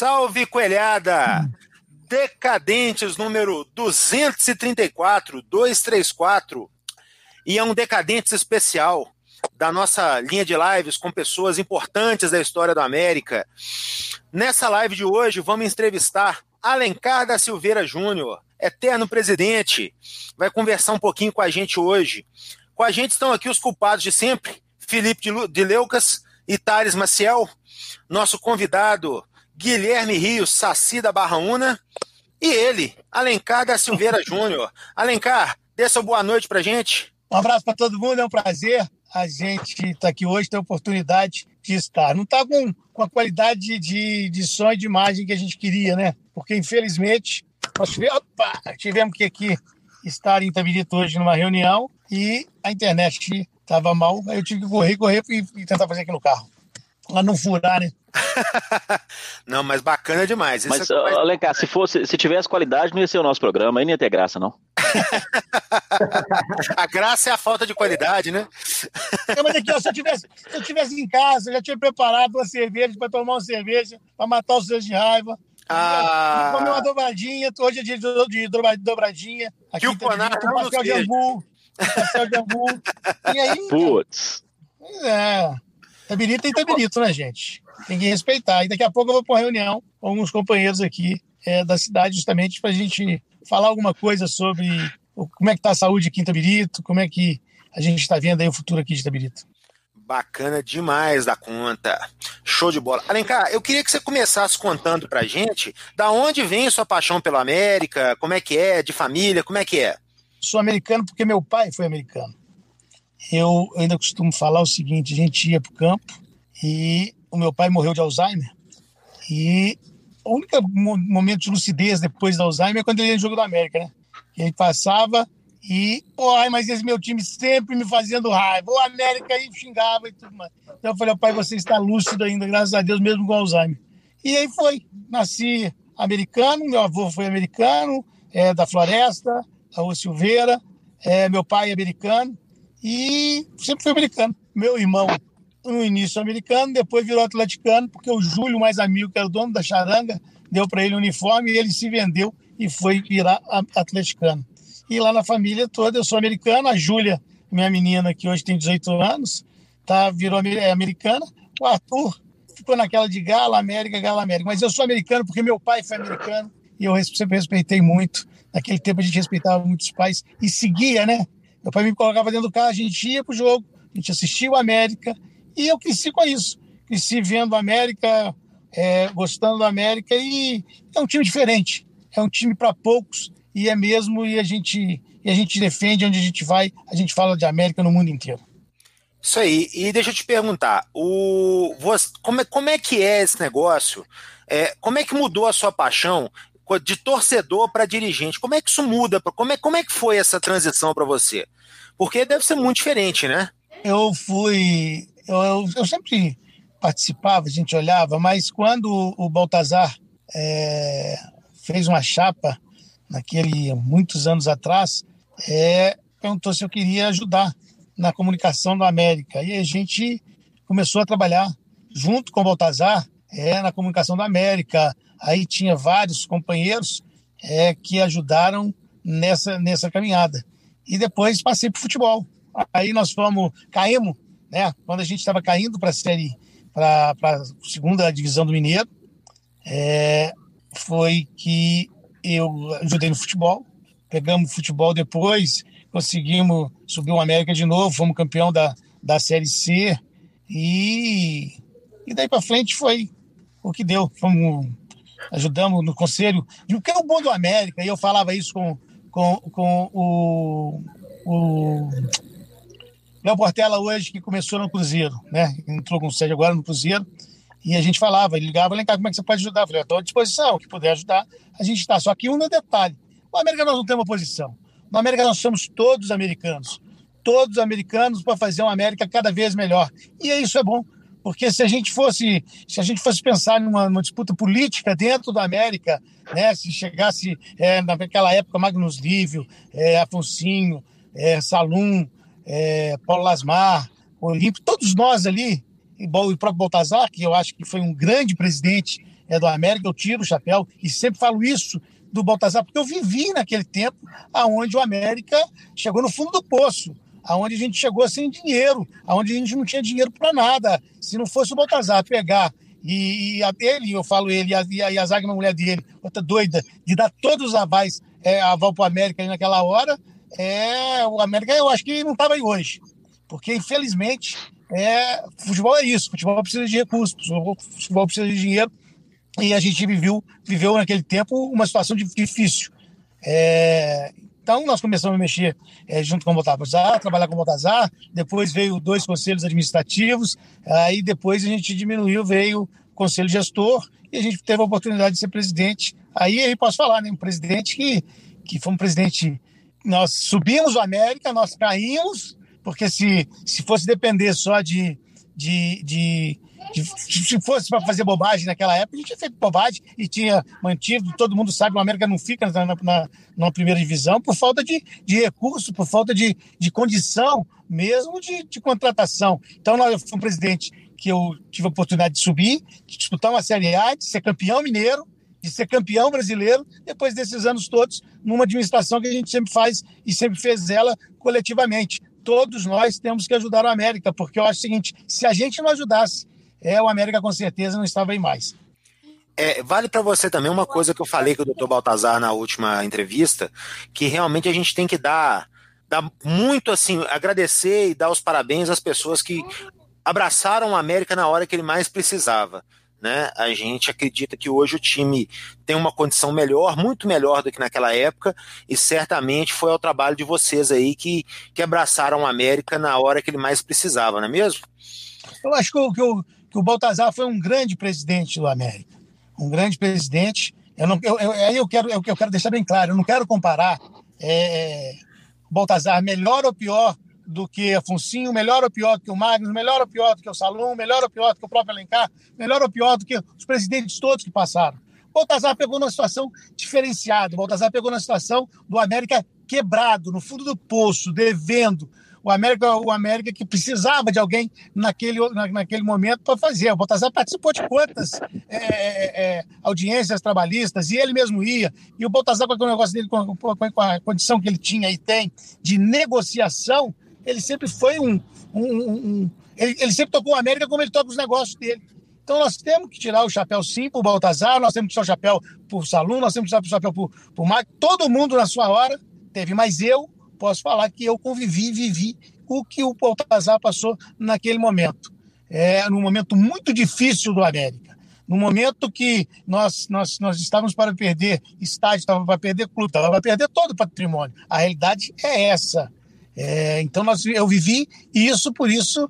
Salve, coelhada! Decadentes número 234, 234, e é um Decadentes especial da nossa linha de lives com pessoas importantes da história da América. Nessa live de hoje vamos entrevistar Alencar da Silveira Júnior, eterno presidente, vai conversar um pouquinho com a gente hoje. Com a gente estão aqui os culpados de sempre, Felipe de Leucas e Thales Maciel, nosso convidado Guilherme Rios, Saci da Barra Una, e ele, Alencar da Silveira Júnior. Alencar, dê sua boa noite pra gente. Um abraço para todo mundo, é um prazer a gente estar aqui hoje, ter a oportunidade de estar. Não está com a qualidade de som e de imagem que a gente queria, né? Porque, infelizmente, nós tivemos que aqui estar em Itabirito hoje numa reunião e a internet estava mal, aí eu tive que correr e tentar fazer aqui no carro. Pra não furar, né? Não, mas bacana demais. Mas, Alencar, se tivesse qualidade, não ia ser o nosso programa, aí não ia ter graça, não. A graça é a falta de qualidade, né? Mas aqui, ó, se eu tivesse em casa, eu já tinha preparado uma cerveja para tomar uma cerveja, para matar os seus de raiva. Comer uma dobradinha, hoje é dia de dobradinha. Aqui que o Conar um pastel de angu. E aí... Putz. Itabirito é Itabirito, né, gente? Tem que respeitar. E daqui a pouco eu vou para uma reunião com alguns companheiros aqui da cidade, justamente para a gente falar alguma coisa sobre como é que está a saúde aqui em Itabirito, como é que a gente está vendo aí o futuro aqui de Itabirito. Bacana demais da conta. Show de bola. Alencar, eu queria que você começasse contando pra gente da onde vem sua paixão pela América, como é que é, de família, como é que é? Sou americano porque meu pai foi americano. Eu ainda costumo falar o seguinte, a gente ia pro campo e o meu pai morreu de Alzheimer e o único momento de lucidez depois do Alzheimer é quando ele ia no Jogo da América, né? Ele passava e, mas esse meu time sempre me fazendo raiva, o América aí xingava e tudo mais. Então eu falei, pai, você está lúcido ainda, graças a Deus, mesmo com Alzheimer. E aí foi, nasci americano, meu avô foi americano, da Floresta, da Rua Silveira, meu pai é americano e sempre fui americano. Meu irmão, no início americano, depois virou atleticano, porque o Júlio, mais amigo, que era o dono da charanga, deu para ele o uniforme e ele se vendeu e foi virar atleticano. E lá na família toda, eu sou americano, a Júlia, minha menina, que hoje tem 18 anos, virou americana, o Arthur ficou naquela de Gala América, mas eu sou americano porque meu pai foi americano e eu sempre respeitei muito. Naquele tempo a gente respeitava muito os pais e seguia, né? Meu pai me colocava dentro do carro, a gente ia pro jogo, a gente assistia o América e eu cresci com isso. Cresci vendo o América, gostando do América e é um time diferente. É um time para poucos e é mesmo, e a gente defende onde a gente vai, a gente fala de América no mundo inteiro. Isso aí, e deixa eu te perguntar, como é que é esse negócio? Como é que mudou a sua paixão de torcedor para dirigente? Como é que isso muda? Como é que foi essa transição para você? Porque deve ser muito diferente, né? Eu sempre participava, a gente olhava, mas quando o Baltazar fez uma chapa, muitos anos atrás, perguntou se eu queria ajudar na comunicação da América. E a gente começou a trabalhar junto com o Baltazar na comunicação da América. Aí tinha vários companheiros que ajudaram nessa caminhada. E depois passei para o futebol. Aí nós caímos, né? Quando a gente estava caindo para a segunda divisão do Mineiro, foi que eu ajudei no futebol. Pegamos o futebol depois, conseguimos subir o América de novo, fomos campeão da Série C e daí para frente foi o que deu. Ajudamos no conselho. E o que é o bom do América? E eu falava isso com o Léo Portela hoje, que começou no Cruzeiro, né? Entrou com sede agora no Cruzeiro. E a gente falava, ele ligava, Alencar, como é que você pode ajudar? Eu falei, estou à disposição, o que puder ajudar, a gente está. Só que no detalhe, no América nós não temos oposição. No América nós somos todos americanos para fazer uma América cada vez melhor. E isso é bom, porque se a gente fosse pensar numa disputa política dentro da América, né, se chegasse naquela época Magnus Lívio, Afonsinho, Salum, Paulo Lasmar, Olímpio, todos nós ali, e o próprio Baltazar, que eu acho que foi um grande presidente do América, eu tiro o chapéu e sempre falo isso do Baltazar, porque eu vivi naquele tempo onde o América chegou no fundo do poço, aonde a gente chegou sem dinheiro, aonde a gente não tinha dinheiro para nada. Se não fosse o Baltazar pegar ele, eu falo ele, e a Zagma, a mulher dele, outra doida, de dar todos os avais, aval para o América naquela hora, o América eu acho que não estava aí hoje. Porque, infelizmente, futebol é isso, futebol precisa de recursos, futebol precisa de dinheiro, e a gente viveu naquele tempo uma situação difícil. Então, nós começamos a mexer junto com o Baltazar, trabalhar com o Baltazar, depois veio 2 conselhos administrativos, aí depois a gente diminuiu, veio o conselho gestor, e a gente teve a oportunidade de ser presidente. Aí posso falar, né? Um presidente que foi um presidente... Nós subimos o América, nós caímos, porque se fosse depender só se fosse para fazer bobagem naquela época, a gente tinha feito bobagem e tinha mantido, todo mundo sabe, o América não fica na primeira divisão por falta de recurso, por falta de condição mesmo de contratação. Então, eu fui um presidente que eu tive a oportunidade de subir, de disputar uma Série A, de ser campeão mineiro, de ser campeão brasileiro, depois desses anos todos, numa administração que a gente sempre faz e sempre fez ela coletivamente. Todos nós temos que ajudar o América, porque eu acho o seguinte, se a gente não ajudasse, o América com certeza não estava aí mais. Vale para você também uma coisa que eu falei com o Dr. Baltazar na última entrevista, que realmente a gente tem que dar muito, assim, agradecer e dar os parabéns às pessoas que abraçaram o América na hora que ele mais precisava. Né? A gente acredita que hoje o time tem uma condição melhor, muito melhor do que naquela época, e certamente foi ao trabalho de vocês aí que abraçaram o América na hora que ele mais precisava, não é mesmo? Eu acho que o Baltazar foi um grande presidente do América, um grande presidente. Eu quero deixar bem claro, eu não quero comparar o Baltazar melhor ou pior do que Afonsinho, melhor ou pior do que o Magnus, melhor ou pior do que o Salum, melhor ou pior do que o próprio Alencar, melhor ou pior do que os presidentes todos que passaram. O Baltazar pegou numa situação diferenciada, o Baltazar pegou na situação do América quebrado, no fundo do poço, devendo. O América que precisava de alguém naquele momento para fazer. O Baltazar participou de quantas audiências trabalhistas, e ele mesmo ia. E o Baltazar, com o negócio dele, com a condição que ele tinha e tem de negociação, ele sempre foi ele sempre tocou o América como ele toca os negócios dele. Então nós temos que tirar o chapéu sim para o Baltazar, nós temos que tirar o chapéu para o Salum, nós temos que tirar o chapéu para o Marco. Todo mundo na sua hora teve, mas eu posso falar que eu vivi o que o Baltazar passou naquele momento. Num momento muito difícil do América. No momento que nós estávamos para perder estádio, estávamos para perder clube, estávamos para perder todo o patrimônio. A realidade é essa. Então eu vivi isso, por isso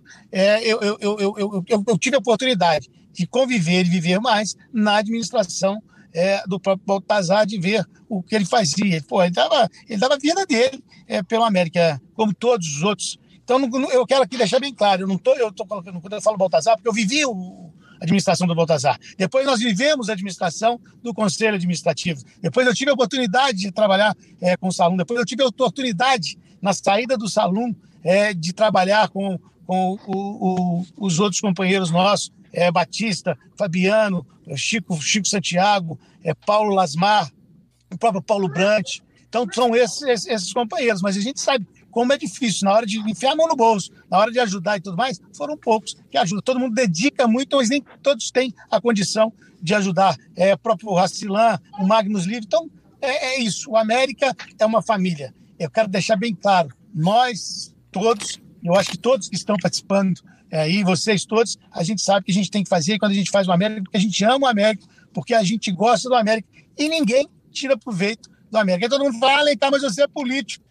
eu tive a oportunidade de conviver e viver mais na administração do próprio Baltazar, de ver o que ele fazia. Ele dava a vida dele pelo América, como todos os outros. Então eu quero aqui deixar bem claro, eu estou colocando, quando eu falo Baltazar, porque eu vivi a administração do Baltazar. Depois nós vivemos a administração do Conselho Administrativo. Depois eu tive a oportunidade de trabalhar com o Salum. Depois eu tive a oportunidade, na saída do Salum, de trabalhar com os outros companheiros nossos, Batista, Fabiano, Chico Santiago, Paulo Lasmar, o próprio Paulo Brant. Então são esses companheiros, mas a gente sabe como é difícil, na hora de enfiar a mão no bolso, na hora de ajudar e tudo mais, foram poucos que ajudam. Todo mundo dedica muito, mas nem todos têm a condição de ajudar. O próprio Racilan, o Magnus Livre. Então, é isso. O América é uma família. Eu quero deixar bem claro, nós todos, eu acho que todos que estão participando aí, vocês todos, a gente sabe que a gente tem que fazer quando a gente faz o América, porque a gente ama o América, porque a gente gosta do América, e ninguém tira proveito do América. Aí todo mundo fala, Alencar, mas você é político.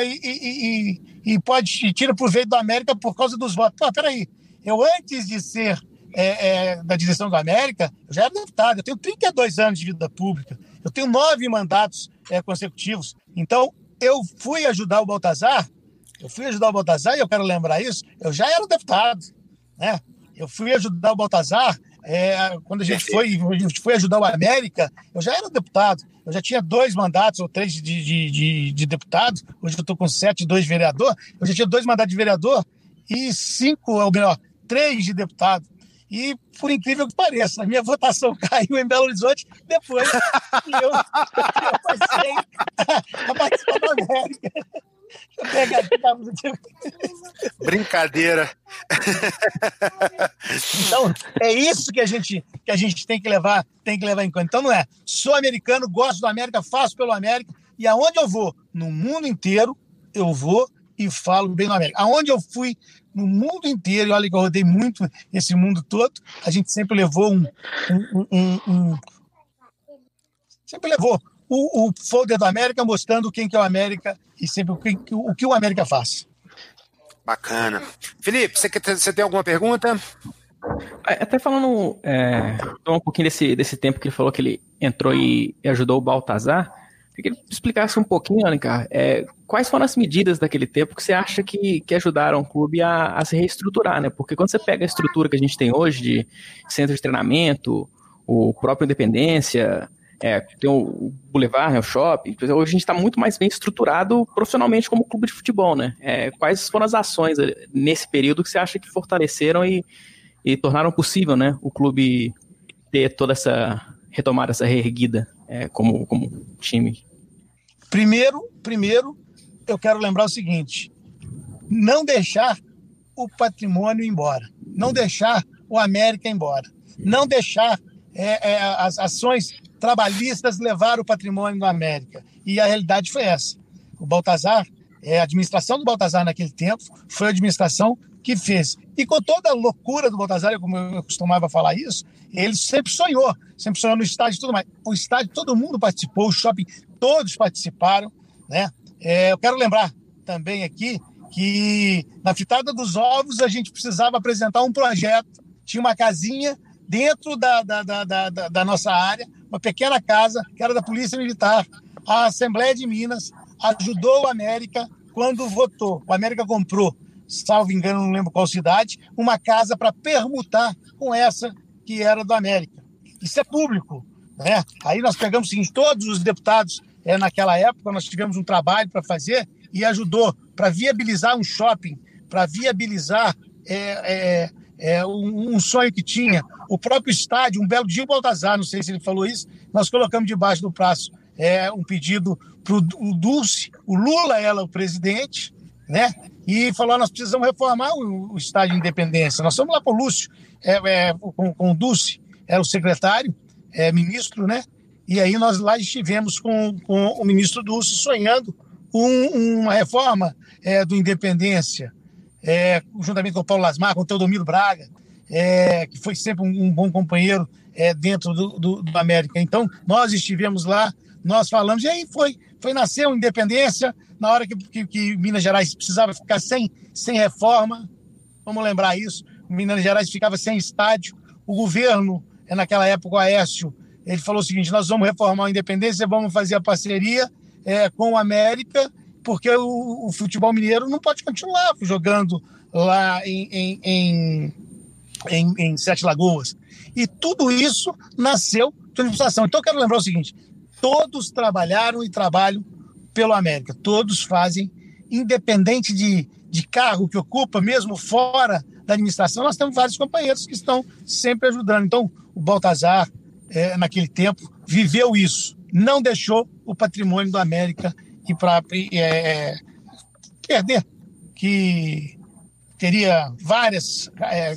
E tira proveito do América por causa dos votos. Peraí, eu antes de ser da direção do América, eu já era deputado, eu tenho 32 anos de vida pública, eu tenho 9 mandatos consecutivos. Então, eu fui ajudar o Baltazar, e eu quero lembrar isso, eu já era deputado, né? Eu fui ajudar o Baltazar, quando a gente foi ajudar o América, eu já era deputado, eu já tinha 2 mandatos ou 3 de deputado, hoje eu estou com 7, 2 de vereador, eu já tinha 2 mandatos de vereador e 5, ou melhor, 3 de deputado. E, por incrível que pareça, a minha votação caiu em Belo Horizonte depois que eu passei a participar da América. Brincadeira. Então, é isso que a gente tem que levar em conta. Então, não é, sou americano, gosto do América, faço pelo América, e aonde eu vou, no mundo inteiro, eu vou e falo bem do América. Aonde eu fui, no mundo inteiro, e olha que eu rodei muito esse mundo todo, a gente sempre levou sempre levou o folder do América mostrando quem que é o América e sempre o que o América faz. Bacana. Felipe, você tem alguma pergunta? Até falando um pouquinho desse tempo que ele falou que ele entrou e ajudou o Baltazar, eu queria que ele explicasse um pouquinho, Alencar, quais foram as medidas daquele tempo que você acha que ajudaram o clube a se reestruturar, né? Porque quando você pega a estrutura que a gente tem hoje de centro de treinamento, o próprio Independência, tem o Boulevard, né, o shopping, hoje a gente está muito mais bem estruturado profissionalmente como clube de futebol, né? Quais foram as ações nesse período que você acha que fortaleceram e tornaram possível, né, o clube ter toda essa retomada, essa reerguida como time? Primeiro, eu quero lembrar o seguinte: não deixar o patrimônio embora, não deixar o América embora, não deixar as ações trabalhistas levar o patrimônio do América. E a realidade foi essa. O Baltazar, a administração do Baltazar naquele tempo, foi a administração que fez. E com toda a loucura do Baltazar, como eu costumava falar isso, ele sempre sonhou no estádio e tudo mais. O estádio, todo mundo participou, o shopping, todos participaram, né? Eu quero lembrar também aqui que na Fritada dos Ovos a gente precisava apresentar um projeto, tinha uma casinha dentro da nossa área, uma pequena casa, que era da Polícia Militar. A Assembleia de Minas ajudou o América quando votou. O América comprou, salvo engano, não lembro qual cidade, uma casa para permutar com essa que era do América. Isso é público, né? Aí nós pegamos o seguinte: todos os deputados, naquela época, nós tivemos um trabalho para fazer e ajudou para viabilizar um shopping, para viabilizar um sonho que tinha. O próprio estádio, um belo dia, o Baltazar, não sei se ele falou isso, nós colocamos debaixo do braço um pedido para o Dulce, o Lula era o presidente, né? E falou: nós precisamos reformar o estádio de Independência. Nós fomos lá para o Lúcio, com o Dulce, era o secretário, ministro, né? E aí nós lá estivemos com o ministro Dulce sonhando uma reforma do Independência, juntamente com o Paulo Lasmar, com o Teodomiro Braga, que foi sempre um bom companheiro dentro do América. Então, nós estivemos lá, nós falamos, e aí foi nascer uma Independência, na hora que Minas Gerais precisava ficar sem reforma. Vamos lembrar isso: Minas Gerais ficava sem estádio. O governo, naquela época, o Aécio, ele falou o seguinte: nós vamos reformar a Independência, vamos fazer a parceria com o América, porque o futebol mineiro não pode continuar jogando lá em Sete Lagoas. E tudo isso nasceu de administração. Então eu quero lembrar o seguinte: todos trabalharam e trabalham pelo América, todos fazem, independente de cargo que ocupa, mesmo fora da administração. Nós temos vários companheiros que estão sempre ajudando. Então o Baltazar, naquele tempo, viveu isso, não deixou o patrimônio do América ir para perder, que teria várias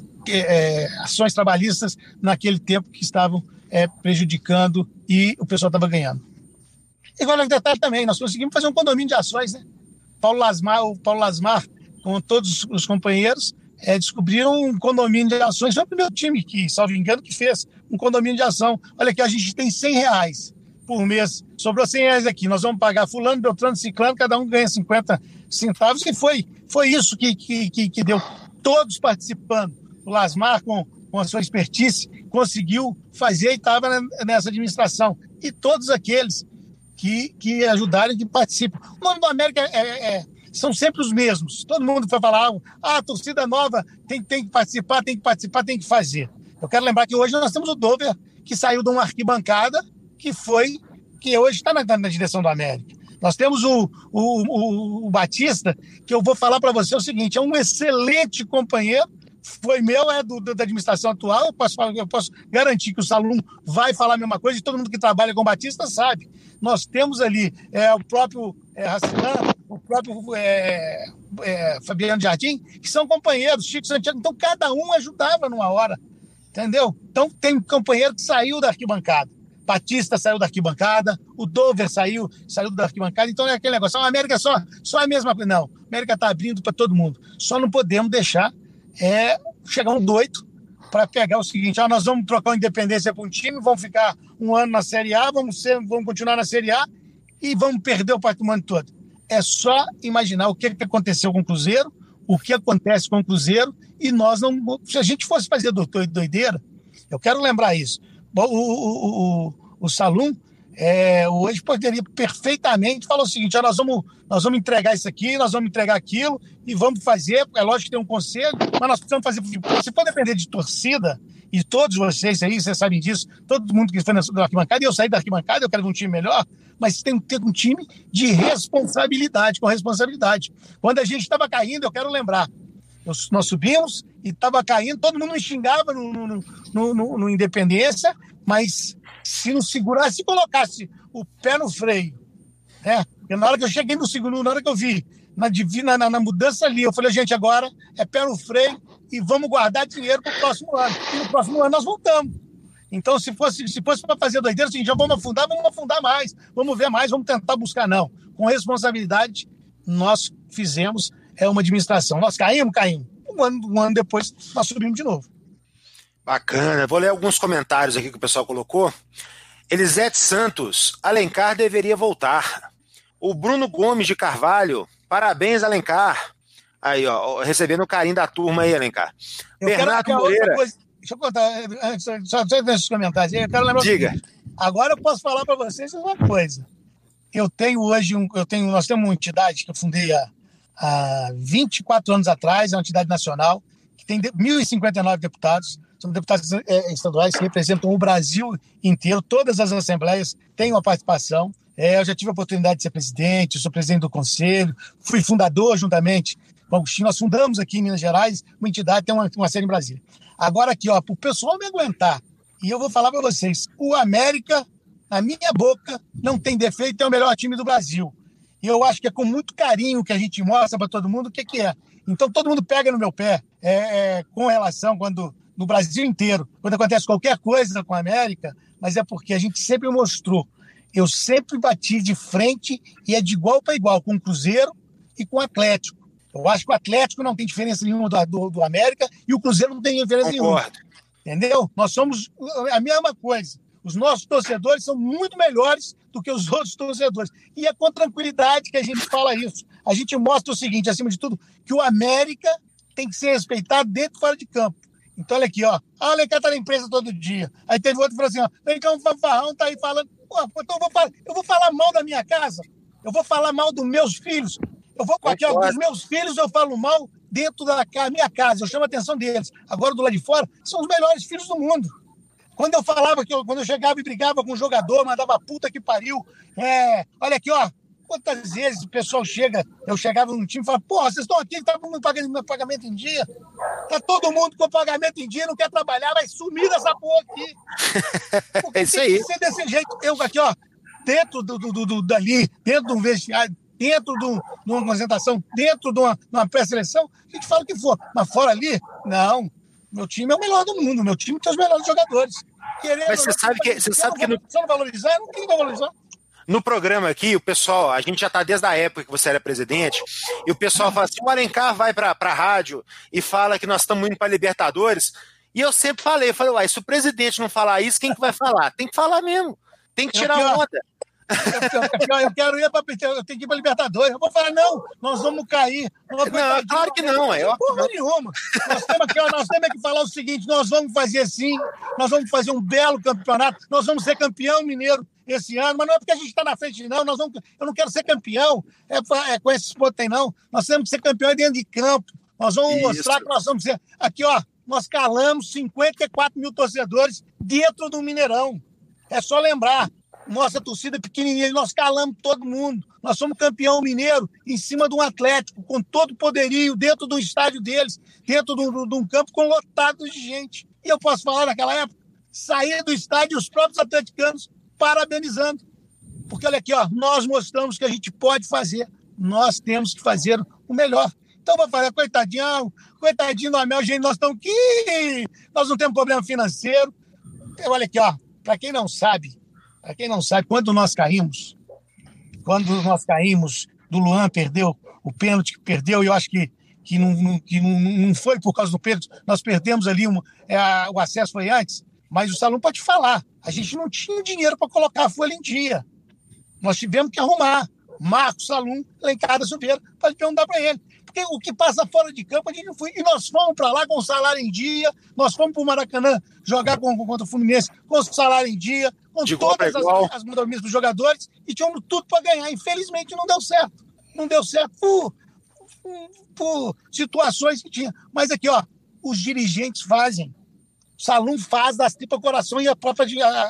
ações trabalhistas naquele tempo que estavam prejudicando e o pessoal estava ganhando. E agora, detalhe também, nós conseguimos fazer um condomínio de ações, né? O Paulo Lasmar, com todos os companheiros, descobriram um condomínio de ações. Foi o primeiro time que, salvo engano, que fez um condomínio de ação. Olha aqui, a gente tem R$100 por mês. Sobrou R$100 aqui. Nós vamos pagar fulano, beltrano, ciclano, cada um ganha 50 centavos. E foi isso que deu. Todos participando. O Lasmar, com a sua expertise, conseguiu fazer e estava nessa administração. E todos aqueles que ajudaram e que participam. O nome do América são sempre os mesmos. Todo mundo vai falar: a torcida nova tem que participar, tem que fazer. Eu quero lembrar que hoje nós temos o Dover, que saiu de uma arquibancada, que hoje está na direção do América. Nós temos o Batista, que eu vou falar para você o seguinte: é um excelente companheiro, foi meu, da administração atual. Eu posso garantir que o Salum vai falar a mesma coisa, e todo mundo que trabalha com Batista sabe. Nós temos ali o próprio Racilan, o próprio Fabiano Jardim, que são companheiros, Chico Santiago. Então, cada um ajudava numa hora, entendeu? Então, tem um companheiro que saiu da arquibancada. Batista saiu da arquibancada, o Dover saiu da arquibancada. Então, é aquele negócio. A América só é a mesma coisa. Não, a América está abrindo para todo mundo. Só não podemos deixar chegar um doido para pegar o seguinte: nós vamos trocar a Independência para um time, vamos ficar um ano na Série A, vamos continuar na Série A e vamos perder o patrimônio todo. É só imaginar o que aconteceu com o Cruzeiro, o que acontece com o Cruzeiro, e nós não... Se a gente fosse fazer doideira, eu quero lembrar isso. O Salum hoje poderia perfeitamente falar o seguinte: nós vamos entregar isso aqui, nós vamos entregar aquilo e vamos fazer. É lógico que tem um conselho, mas nós precisamos fazer. Se for depender de torcida, e todos vocês aí, vocês sabem disso, todo mundo que foi na arquibancada, e eu saí da arquibancada, eu quero um time melhor, mas tem que ter um time de responsabilidade, com responsabilidade. Quando a gente estava caindo, eu quero lembrar, nós subimos e estava caindo, todo mundo me xingava no Independência, mas se não segurasse, se colocasse o pé no freio, né? Porque na hora que eu cheguei no segundo, na hora que eu vi na mudança ali, eu falei: gente, agora é pé no freio e vamos guardar dinheiro para o próximo ano. E no próximo ano nós voltamos. Então, se fosse para fazer doideira, assim, já vamos afundar mais, vamos ver mais, vamos tentar buscar. Não. Com responsabilidade, nós fizemos uma administração. Nós caímos. Um ano depois, nós subimos de novo. Bacana. Vou ler alguns comentários aqui que o pessoal colocou. Elisete Santos: Alencar deveria voltar. O Bruno Gomes de Carvalho: parabéns, Alencar. Aí, ó, recebendo o carinho da turma aí, Alencar. Bernardo Moreira. Deixa eu contar, só nesses comentários aí, eu quero lembrar. Diga. Agora eu posso falar para vocês uma coisa. Nós temos uma entidade que eu fundei há 24 anos atrás, é uma entidade nacional, que tem 1.059 deputados, são deputados estaduais que representam o Brasil inteiro, todas as assembleias têm uma participação. Eu já tive a oportunidade de ser presidente, sou presidente do conselho, fui fundador juntamente com o Agostinho. Nós fundamos aqui em Minas Gerais uma entidade, tem uma sede em Brasília. Agora aqui, para o pessoal me aguentar, e eu vou falar para vocês, o América, na minha boca, não tem defeito, é o melhor time do Brasil. E eu acho que é com muito carinho que a gente mostra para todo mundo o que é. Então todo mundo pega no meu pé com relação no Brasil inteiro, quando acontece qualquer coisa com a América, mas é porque a gente sempre mostrou. Eu sempre bati de frente e é de igual para igual com o Cruzeiro e com o Atlético. Eu acho que o Atlético não tem diferença nenhuma do América e o Cruzeiro não tem diferença nenhuma. Entendeu? Nós somos a mesma coisa. Os nossos torcedores são muito melhores do que os outros torcedores. E é com tranquilidade que a gente fala isso. A gente mostra o seguinte, acima de tudo, que o América tem que ser respeitado dentro e fora de campo. Então, olha aqui, ó. O Alencar tá na imprensa todo dia. Aí teve outro que falou assim, ó, vem cá, um fanfarrão tá aí falando. Pô, então eu vou falar mal da minha casa? Eu vou falar mal dos meus filhos? Eu vou aqui, ó, dos meus filhos eu falo mal dentro da minha casa. Eu chamo a atenção deles. Agora, do lado de fora, são os melhores filhos do mundo. Quando eu falava, quando eu chegava e brigava com o jogador, mandava puta que pariu. Olha aqui, ó. Quantas vezes o pessoal eu chegava num time e falava, porra, vocês estão aqui, tá todo mundo pagando pagamento em dia? Tá todo mundo com pagamento em dia, não quer trabalhar, vai sumir dessa porra aqui. É isso aí. Tem que ser desse jeito. Eu aqui, ó, dentro dali, dentro de um vestiário, dentro de uma concentração, dentro de uma pré-seleção, a gente fala o que for. Mas fora ali, não. Meu time é o melhor do mundo, meu time tem os melhores jogadores. Mas você sabe que... Se não valorizar, não tem que valorizar. No programa aqui, o pessoal, a gente já está desde a época que você era presidente, e o pessoal fala assim, o Alencar vai para a rádio e fala que nós estamos indo para Libertadores, e eu sempre falei, uai, se o presidente não falar isso, quem que vai falar? Tem que falar mesmo, tem que tirar onda. Eu quero ir eu tenho que ir para Libertadores. Eu vou falar, não, nós vamos cair. Não, claro que não. Porra nenhuma. Nós temos que falar o seguinte, nós vamos fazer assim, nós vamos fazer um belo campeonato, nós vamos ser campeão mineiro esse ano, mas não é porque a gente está na frente, não. Eu não quero ser campeão com esses pontos aí, não. Nós temos que ser campeão dentro de campo. Nós vamos mostrar que nós vamos ser... Aqui, ó, nós calamos 54 mil torcedores dentro do Mineirão. É só lembrar. Nossa torcida pequenininha, nós calamos todo mundo. Nós somos campeão mineiro em cima de um Atlético, com todo o poderio, dentro do estádio deles, dentro de um campo com lotado de gente. E eu posso falar, naquela época, sair do estádio os próprios atleticanos parabenizando. Porque olha aqui, ó, nós mostramos que a gente pode fazer. Nós temos que fazer o melhor. Então, vou falar, coitadinho do Amel, gente, nós estamos aqui, nós não temos problema financeiro. Então, olha aqui, ó, para quem não sabe, quando nós caímos, do Luan perdeu o pênalti que perdeu, e eu acho que não foi por causa do pênalti, nós perdemos ali, o acesso foi antes, mas o Salum pode falar, a gente não tinha dinheiro para colocar a folha em dia. Nós tivemos que arrumar. Marcos Salum, lá em Casa Silveira, para perguntar para ele. Porque o que passa fora de campo, a gente não foi. E nós fomos para lá com o salário em dia, nós fomos para o Maracanã jogar contra o Fluminense com o salário em dia, com de todas as mordomias dos jogadores, e tínhamos tudo para ganhar. Infelizmente não deu certo. Não deu certo por situações que tinha. Mas aqui, ó, os dirigentes fazem. O Salum faz das tripas coração e a própria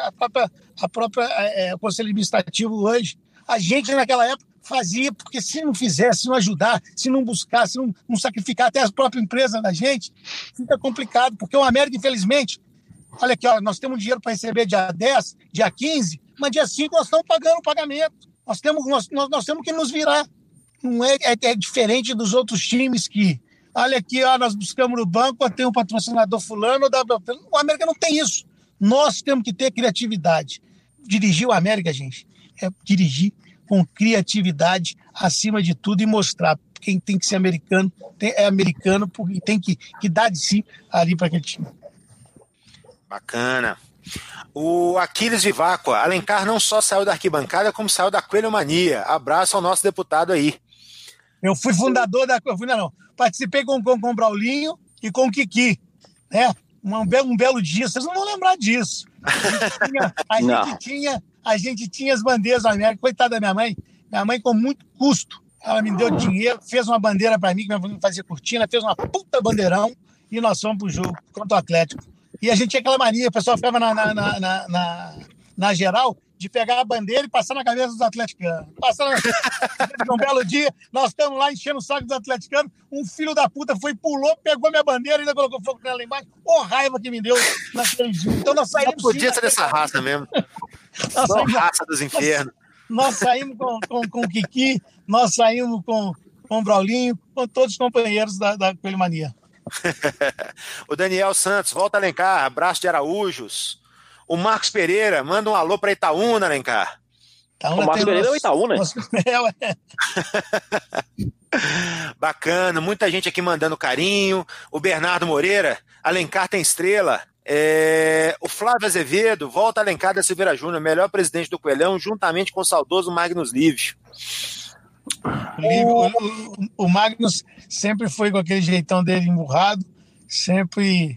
Conselho Administrativo hoje. A gente, naquela época, fazia, porque se não fizesse, se não ajudar, se não buscar, se não sacrificar até a própria empresa da gente, fica complicado, porque o América, infelizmente, olha aqui, ó, nós temos dinheiro para receber dia 10, dia 15, mas dia 5 nós estamos pagando o pagamento. Nós temos que nos virar. Não é diferente dos outros times que, olha aqui, ó, nós buscamos no banco, tem um patrocinador fulano, o América não tem isso. Nós temos que ter criatividade. Dirigir o América, gente, é dirigir com criatividade acima de tudo e mostrar quem tem que ser americano é americano e tem que dar de si ali para aquele time. Bacana. O Aquiles Viváqua, Alencar não só saiu da arquibancada, como saiu da Coelho Mania. Abraço ao nosso deputado aí. Eu fui fundador participei com o Braulinho e com o Kiki, né? Um belo dia, vocês não vão lembrar disso. A gente tinha as bandeiras da América. Coitada da minha mãe com muito custo, ela me deu dinheiro, fez uma bandeira para mim, que eu fazia cortina, fez uma puta bandeirão, e nós fomos pro jogo contra o Atlético. E a gente tinha aquela mania, o pessoal ficava na geral, de pegar a bandeira e passar na cabeça dos atleticanos. Um belo dia, nós estamos lá enchendo o saco dos atleticanos, um filho da puta pulou, pegou minha bandeira e ainda colocou fogo nela lá embaixo. Ô, raiva que me deu naquele dia. Então nós saímos... Não podia ser dessa raça mesmo. Raça dos infernos. Nós saímos com o Kiki, nós saímos com o Braulinho, com todos os companheiros da Coelho Mania. O Daniel Santos, volta Alencar, abraço de Araújos. O Marcos Pereira, manda um alô para Itaúna, Alencar. O Marcos Pereira é o Itaúna, né? Bacana, muita gente aqui mandando carinho. O Bernardo Moreira, Alencar tem estrela. O Flávio Azevedo, volta Alencar da Silveira Júnior, melhor presidente do Coelhão, juntamente com o saudoso Magnus Lívio. O Magnus sempre foi com aquele jeitão dele emburrado, sempre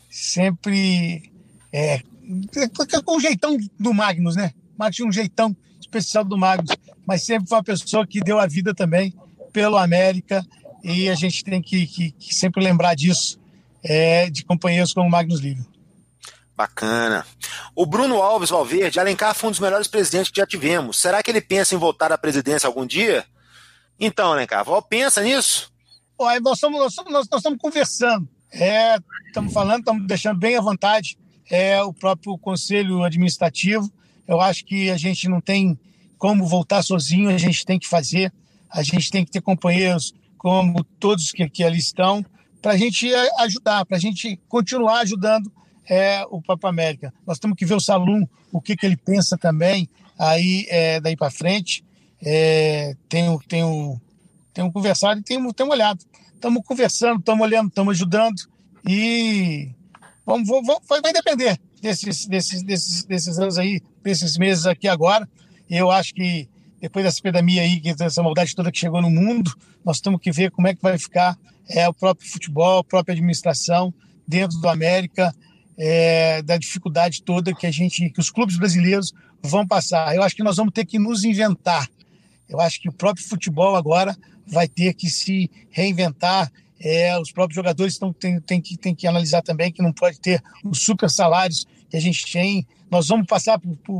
com o jeitão do Magnus, né? O Magnus tinha um jeitão especial do Magnus, mas sempre foi uma pessoa que deu a vida também pelo América, e a gente tem que sempre lembrar disso, de companheiros como o Magnus Lívio. Bacana. O Bruno Alves Valverde, Alencar foi um dos melhores presidentes que já tivemos. Será que ele pensa em voltar à presidência algum dia? Então, Alencar, pensa nisso? Nós estamos conversando. Estamos falando, estamos deixando bem à vontade o próprio Conselho Administrativo. Eu acho que a gente não tem como voltar sozinho, a gente tem que fazer, a gente tem que ter companheiros como todos que ali estão, para a gente ajudar, para a gente continuar ajudando o próprio América. Nós temos que ver o Salum, o que ele pensa também, aí daí para frente. Tenho conversado e tenho olhado. Estamos conversando, estamos olhando, estamos ajudando, e vai depender desses anos aí, desses meses aqui agora. Eu acho que depois dessa epidemia aí, dessa maldade toda que chegou no mundo, nós temos que ver como é que vai ficar o próprio futebol, a própria administração dentro do América, da dificuldade toda que os clubes brasileiros vão passar. Eu acho que nós vamos ter que nos inventar. Eu acho que o próprio futebol agora vai ter que se reinventar. Os próprios jogadores têm que analisar também que não pode ter os super salários que a gente tem. Nós vamos passar por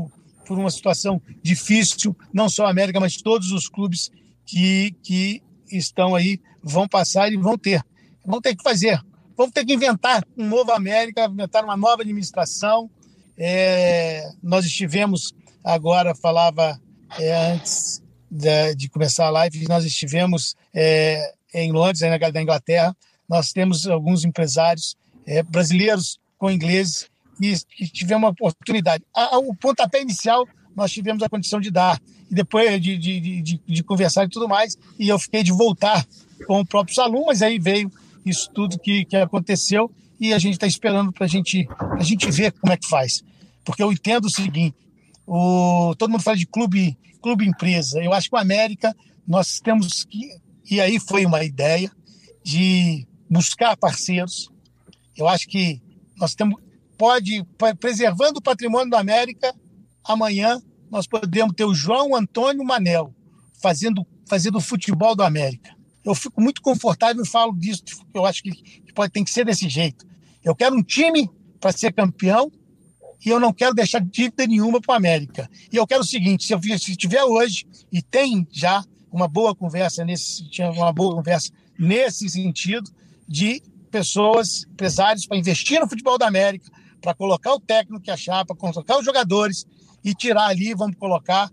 por uma situação difícil, não só a América, mas todos os clubes que estão aí vão passar e vão ter que fazer, vão ter que inventar um novo América, inventar uma nova administração. Nós estivemos agora, falava antes de começar a live, nós estivemos em Londres, na Inglaterra. Nós temos alguns empresários brasileiros com ingleses que tivemos uma oportunidade. O pontapé inicial nós tivemos a condição de dar, e depois de conversar e tudo mais, e eu fiquei de voltar com o próprio Salum, mas aí veio isso tudo que aconteceu, e a gente está esperando para a gente ver como é que faz. Porque eu entendo o seguinte, todo mundo fala de clube-empresa, eu acho que o América, nós temos que, e aí foi uma ideia de buscar parceiros. Eu acho que nós preservando o patrimônio da América, amanhã nós podemos ter o João Antônio Manel fazendo o futebol do América. Eu fico muito confortável e falo disso, eu acho que tem que ser desse jeito. Eu quero um time para ser campeão e eu não quero deixar dívida nenhuma para o América. E eu quero o seguinte, se tiver hoje, e tem já uma boa conversa nesse sentido, de pessoas, empresários, para investir no futebol da América, para colocar o técnico que achar, para colocar os jogadores e tirar ali, vamos colocar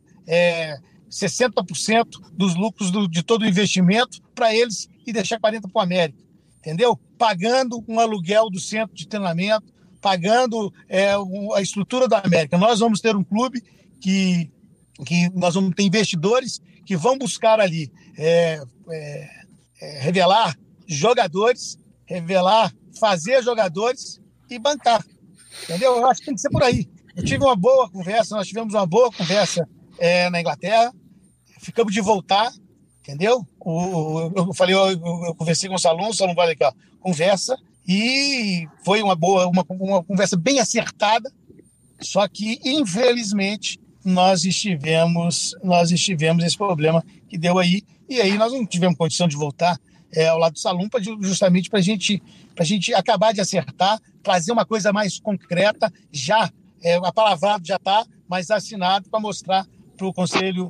60% dos lucros de todo o investimento para eles e deixar 40% para o América, entendeu? Pagando um aluguel do centro de treinamento, pagando a estrutura da América. Nós vamos ter um clube que nós vamos ter investidores que vão buscar ali revelar jogadores, fazer jogadores e bancar, entendeu? Eu acho que tem que ser por aí. Nós tivemos uma boa conversa na Inglaterra, ficamos de voltar, entendeu? Eu conversei com o Salum vai aqui, conversa, e foi uma conversa bem acertada, só que, infelizmente, nós tivemos esse problema que deu aí, e aí nós não tivemos condição de voltar ao lado do Salum, justamente para a gente acabar de acertar, trazer uma coisa mais concreta, já, apalavrado já está, mas assinado, para mostrar para o Conselho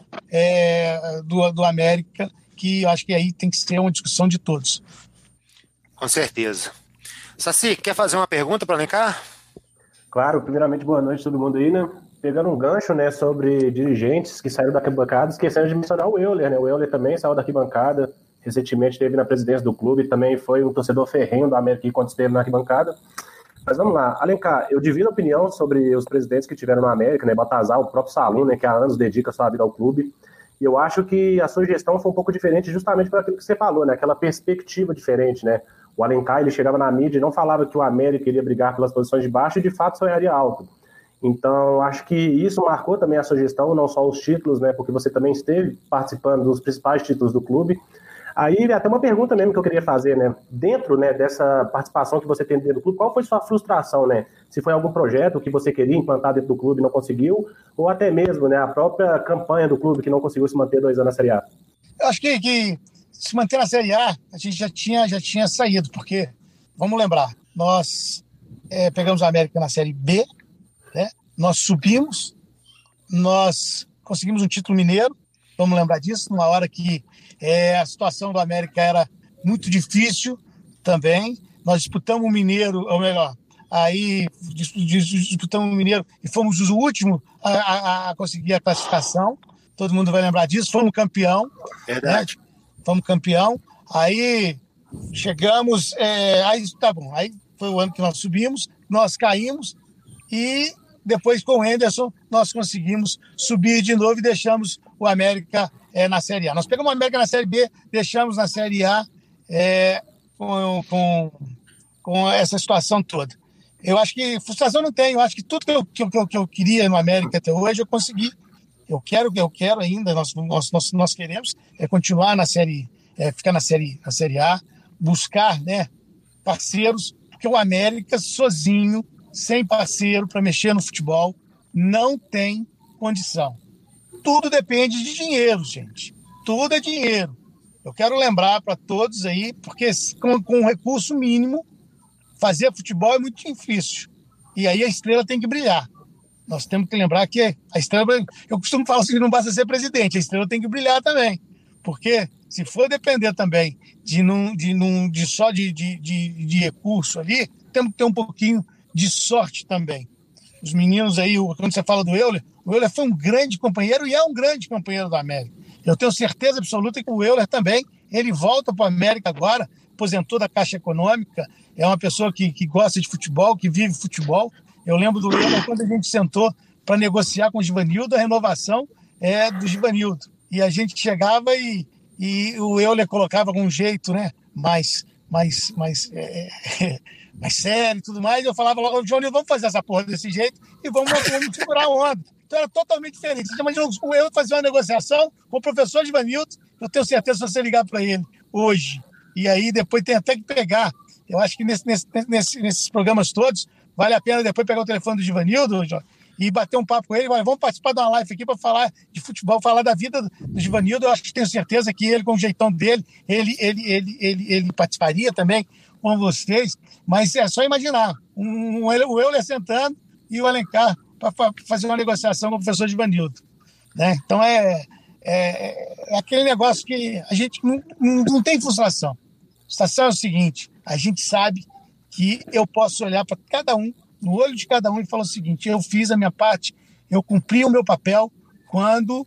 do América, que eu acho que aí tem que ser uma discussão de todos. Com certeza. Saci, quer fazer uma pergunta para o Alencar? Claro, primeiramente, boa noite a todo mundo aí, né? Pegando um gancho, né, sobre dirigentes que saíram da arquibancada, esquecendo de mencionar o Euler, né? O Euler também saiu da arquibancada, recentemente esteve na presidência do clube, também foi um torcedor ferrenho do América quando esteve na arquibancada. Mas vamos lá, Alencar, eu divido a opinião sobre os presidentes que tiveram no América, né, Baltazar, o próprio Salum, né, que há anos dedica sua vida ao clube, e eu acho que a sua gestão foi um pouco diferente justamente por aquilo que você falou, né, aquela perspectiva diferente, né. O Alencar, ele chegava na mídia e não falava que o América iria brigar pelas posições de baixo e de fato sonharia alto. Então, acho que isso marcou também a sua gestão, não só os títulos, né, porque você também esteve participando dos principais títulos do clube. Aí, até uma pergunta mesmo que eu queria fazer, né, dentro, né, dessa participação que você tem dentro do clube, qual foi sua frustração, né? Se foi algum projeto que você queria implantar dentro do clube e não conseguiu, ou até mesmo, né, a própria campanha do clube que não conseguiu se manter 2 anos na Série A? Eu acho que se manter na Série A, a gente já tinha saído, porque, vamos lembrar, nós pegamos a América na Série B, né? Nós subimos, nós conseguimos um título mineiro, vamos lembrar disso, numa hora que a situação do América era muito difícil também. Nós disputamos o Mineiro, ou melhor, aí disputamos o Mineiro e fomos os últimos a conseguir a classificação. Todo mundo vai lembrar disso. Fomos campeão. Verdade. Né? Fomos campeão. Aí chegamos, aí tá bom. Aí foi o ano que nós subimos, nós caímos e depois com o Henderson nós conseguimos subir de novo e deixamos o América na Série A. Nós pegamos o América na Série B, deixamos na Série A com essa situação toda. Eu acho que frustração não tenho. Eu acho que tudo que eu queria no América até hoje eu consegui. Eu quero ainda, nós queremos continuar na Série, ficar na série A, buscar, né, parceiros, porque o América sozinho, sem parceiro para mexer no futebol, não tem condição. Tudo depende de dinheiro, gente. Tudo é dinheiro. Eu quero lembrar para todos aí, porque com um recurso mínimo, fazer futebol é muito difícil. E aí a estrela tem que brilhar. Nós temos que lembrar que a estrela, eu costumo falar assim, não basta ser presidente, a estrela tem que brilhar também, porque se for depender também só de recurso ali, temos que ter um pouquinho de sorte também. Os meninos aí, quando você fala do Euler, o Euler foi um grande companheiro e é um grande companheiro do América. Eu tenho certeza absoluta que o Euler também, ele volta para o América agora, aposentou da Caixa Econômica, é uma pessoa que gosta de futebol, que vive futebol. Eu lembro do Euler quando a gente sentou para negociar com o Givanildo a renovação do Givanildo. E a gente chegava e o Euler colocava com um jeito, né, mais sério e tudo mais. Eu falava logo, Johnny, vamos fazer essa porra desse jeito e vamos segurar a onda. Então era totalmente diferente. Você imagina o Euler fazer uma negociação com o professor Givanildo, eu tenho certeza se você ligar para ele hoje. E aí depois tem até que pegar. Eu acho que nesses programas todos, vale a pena depois pegar o telefone do Givanildo e bater um papo com ele. Vamos participar de uma live aqui para falar de futebol, falar da vida do Givanildo. Eu acho que tenho certeza que ele, com o jeitão dele, ele participaria também com vocês. Mas é só imaginar o Euler sentando e o Alencar para fazer uma negociação com o professor Givanildo. Né? Então é aquele negócio que a gente não tem frustração. A frustração é o seguinte: a gente sabe que eu posso olhar para cada um, no olho de cada um, e falar o seguinte: eu fiz a minha parte, eu cumpri o meu papel quando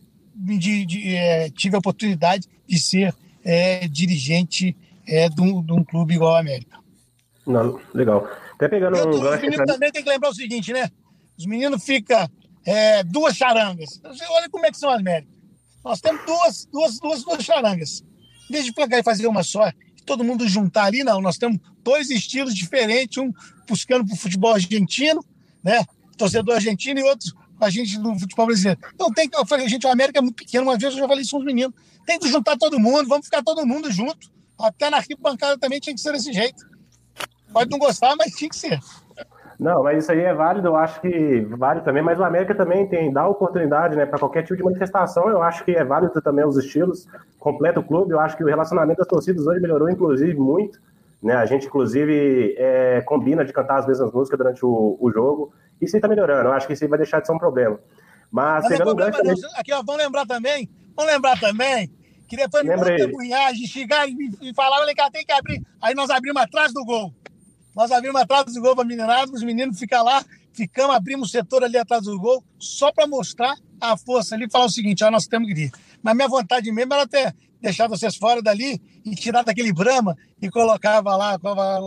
tive a oportunidade de ser dirigente de um clube igual ao América. Não, legal. Até pegando Os meninos também tem que lembrar o seguinte, né? Os meninos ficam duas charangas. Olha como é que são as Américas. Nós temos duas charangas. Em vez de pegar e fazer uma só, todo mundo juntar ali, não. Nós temos dois estilos diferentes, um buscando para o futebol argentino, né? Torcedor argentino, e outro a gente no futebol brasileiro. Então tem que, eu falei, gente, a América é muito pequena, uma vez eu já falei isso com os meninos. Tem que juntar todo mundo, vamos ficar todo mundo junto. Até na arquibancada também tinha que ser desse jeito. Pode não gostar, mas tinha que ser. Não, mas isso aí é válido, eu acho que vale também, mas o América também dá oportunidade, né, para qualquer tipo de manifestação. Eu acho que é válido também os estilos, completa o clube. Eu acho que o relacionamento das torcidas hoje melhorou, inclusive, muito, né? A gente, inclusive, combina de cantar as mesmas músicas durante o jogo. Isso aí tá melhorando, eu acho que isso aí vai deixar de ser um problema. Mas pegando gancho também... Aqui, ó, vamos lembrar também, que depois de muita cunhagem, chegar e falar, Alencar, tem que abrir. Aí nós abrimos atrás do gol. Nós abrimos atrás do gol para a meninada, os meninos ficam lá, abrimos o setor ali atrás do gol, só para mostrar a força ali e falar o seguinte: nós temos que ir. Mas minha vontade mesmo era até deixar vocês fora dali e tirar daquele Brahma e colocava lá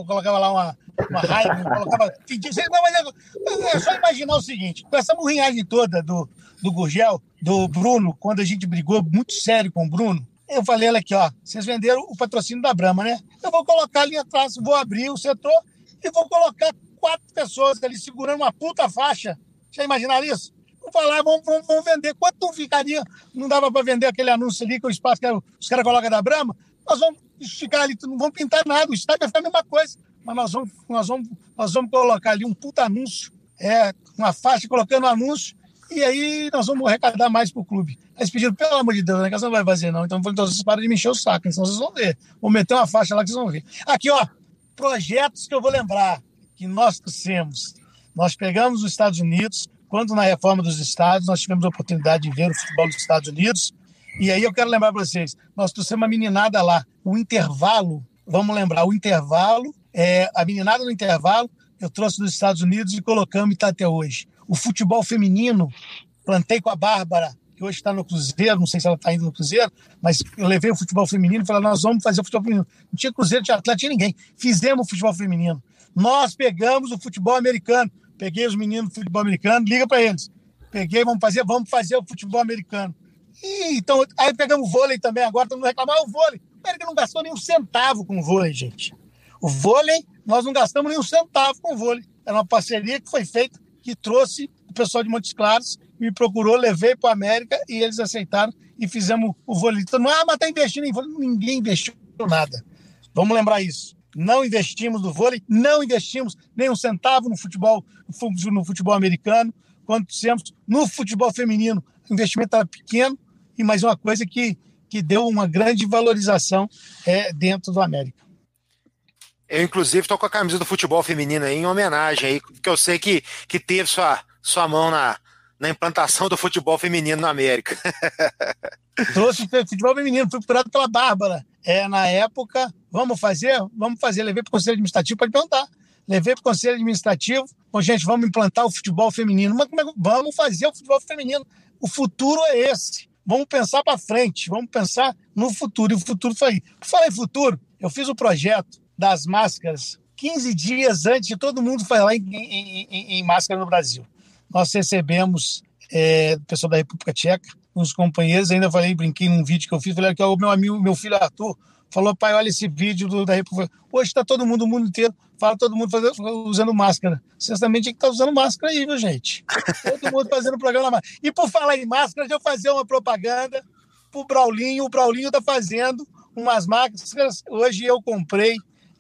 uma raiva, colocava... Não, mas é só imaginar o seguinte: com essa murrinhagem toda do Gurgel, do Bruno, quando a gente brigou muito sério com o Bruno, eu falei, olha aqui, ó, vocês venderam o patrocínio da Brahma, né? Eu vou colocar ali atrás, vou abrir o setor e vou colocar 4 pessoas ali segurando uma puta faixa. Já imaginaram isso? Vamos falar, vamos vender. Quanto não ficaria? Não dava para vender aquele anúncio ali, que o espaço que os caras colocam da Brahma? Nós vamos ficar ali, não vamos pintar nada, o estádio vai ficar a mesma coisa. Mas nós vamos colocar ali um puta anúncio, uma faixa colocando um anúncio, e aí nós vamos arrecadar mais pro clube. Aí eles pediram, pelo amor de Deus, né, que você não vai fazer não. Então vocês param de me encher o saco, senão vocês vão ver. Vou meter uma faixa lá que vocês vão ver. Aqui, ó, projetos que eu vou lembrar, que nós trouxemos. Nós pegamos os Estados Unidos, quando na reforma dos estados, nós tivemos a oportunidade de ver o futebol dos Estados Unidos, e aí eu quero lembrar para vocês, nós trouxemos uma meninada lá, o intervalo, vamos lembrar, o intervalo, a meninada no intervalo, eu trouxe dos Estados Unidos e colocamos e está até hoje. O futebol feminino, plantei com a Bárbara, que hoje está no Cruzeiro, não sei se ela está indo no Cruzeiro, mas eu levei o futebol feminino e falei, nós vamos fazer o futebol feminino. Não tinha Cruzeiro, tinha Atlético, tinha ninguém. Fizemos o futebol feminino. Nós pegamos o futebol americano. Peguei os meninos do futebol americano, liga para eles. Peguei, vamos fazer o futebol americano. E, então, aí pegamos o vôlei também, agora estamos reclamando, o vôlei. O América não gastou nem um centavo com o vôlei, gente. O vôlei, nós não gastamos nem um centavo com o vôlei. Era uma parceria que foi feita, que trouxe o pessoal de Montes Claros, me procurou, levei para a América e eles aceitaram e fizemos o vôlei. Então, mas está investindo em vôlei. Ninguém investiu nada. Vamos lembrar isso. Não investimos no vôlei, não investimos nem um centavo no futebol americano. Quando dissemos no futebol feminino, o investimento era pequeno, e mais uma coisa que deu uma grande valorização dentro do América. Eu, inclusive, estou com a camisa do futebol feminino aí em homenagem, aí, porque eu sei que teve sua mão na implantação do futebol feminino na América. Trouxe o futebol feminino, fui procurado pela Bárbara. Na época, vamos fazer, levei para o Conselho Administrativo, pode perguntar. Levei para o Conselho Administrativo, gente, vamos implantar o futebol feminino. Mas vamos fazer o futebol feminino. O futuro é esse. Vamos pensar para frente, vamos pensar no futuro. E o futuro foi aí. Por falar em futuro, eu fiz o projeto das máscaras 15 dias antes de todo mundo falar em máscara no Brasil. Nós recebemos o pessoal da República Tcheca, uns companheiros, ainda brinquei num vídeo que eu fiz, falei que o meu filho Arthur falou, pai, olha esse vídeo da República. Hoje está todo mundo, o mundo inteiro, fala todo mundo usando máscara. Vocês também tinham que estar usando máscara aí, viu, gente? Todo mundo fazendo programa na máscara. E por falar em máscara, deixa eu fazer uma propaganda pro Braulinho. O Braulinho está fazendo umas máscaras. Hoje eu comprei